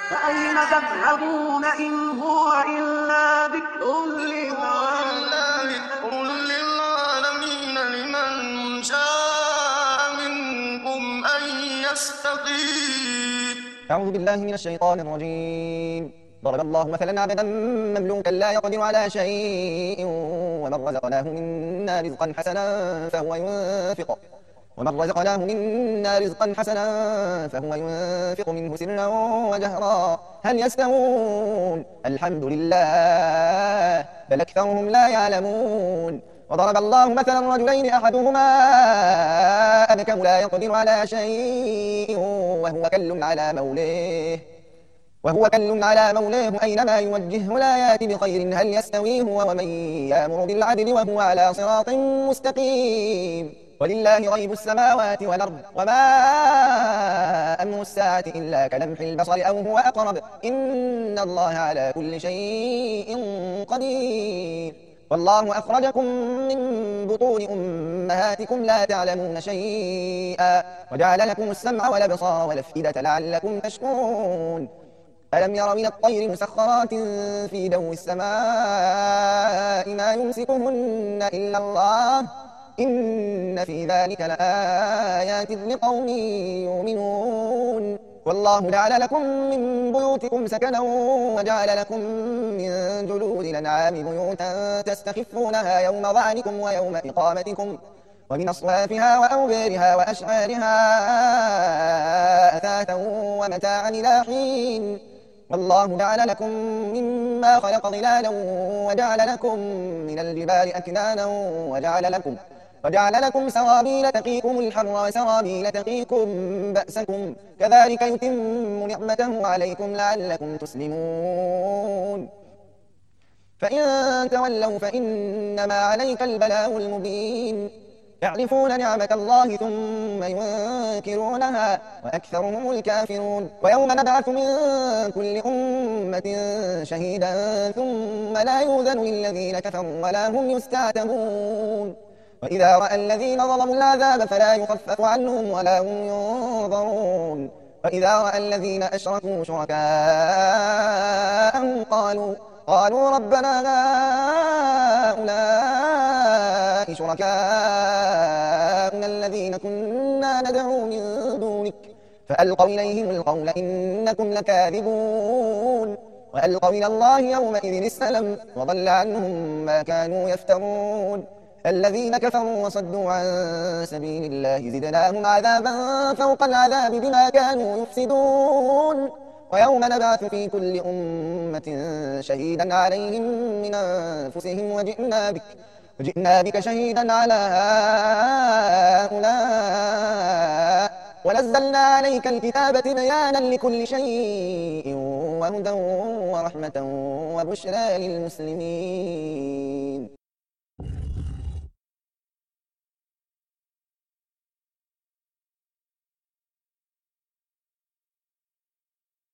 فأين تذهبون إن هو إلا ذكر للعالمين لمن شاء منكم أن يستقيم. أعوذ بالله من الشيطان الرجيم. ضرب الله مثلا عبدا مملوكا لا يقدر على شيء ومن رزقناه منا رزقا حسنا فهو ينفق منه سرا وجهرا هل يستوون الحمد لله بل أكثرهم لا يعلمون. وضرب الله مثلا رجلين أحدهما أبكم لا يقدر على شيء وهو كل على مولاه أينما يوجهه لا يأتي بخير هل يستوي هو ومن يأمر بالعدل وهو على صراط مستقيم. ولله غيب السماوات والأرض وما أمر الساعة إلا كلمح البصر أو هو أقرب إن الله على كل شيء قدير. والله أخرجكم من بطون أمهاتكم لا تعلمون شيئا وجعل لكم السمع والأبصار والأفئدة لعلكم تشكرون. ألم يروا إلى الطير مسخرات في جو السماء ما يمسكهن إلا الله إن في ذلك لآيات لقوم يؤمنون. والله جعل لكم من بيوتكم سكنا وجعل لكم من جلود الأنعام بيوتا تستخفونها يوم ظعنكم ويوم إقامتكم ومن أصوافها وأوبارها وأشعارها أثاثا ومتاعا إلى حين. والله جعل لكم مما خلق ظلالا وجعل لكم من الجبال أكنانا وجعل لكم سرابيل تقيكم الحر وسرابيل تقيكم بأسكم كذلك يتم نعمته عليكم لعلكم تسلمون. فإن تولوا فإنما عليك البلاغ المبين. يعرفون نعمة الله ثم ينكرونها وأكثرهم الكافرون. ويوم نبعث من كل أمة شهيدا ثم لا يؤذن للذين كفروا ولا هم يستعتبون. وإذا رأى الذين ظلموا العذاب فلا يخفف عنهم ولا هم ينظرون. وإذا رأى الذين أشركوا شركاءهم قالوا ربنا هؤلاء شركاؤنا الذين كنا ندعو من دونك فألقوا إليهم القول إنكم لكاذبون. وألقوا إلى الله يومئذ السلم وضل عنهم ما كانوا يفترون. الذين كفروا وصدوا عن سبيل الله زدناهم عذابا فوق العذاب بما كانوا يفسدون. ويوم نبعث في كل أمة شهيدا عليهم من أنفسهم وجئنا بك شهيدا على هؤلاء ونزلنا عليك الكتاب بيانا لكل شيء وهدى ورحمة وبشرى للمسلمين.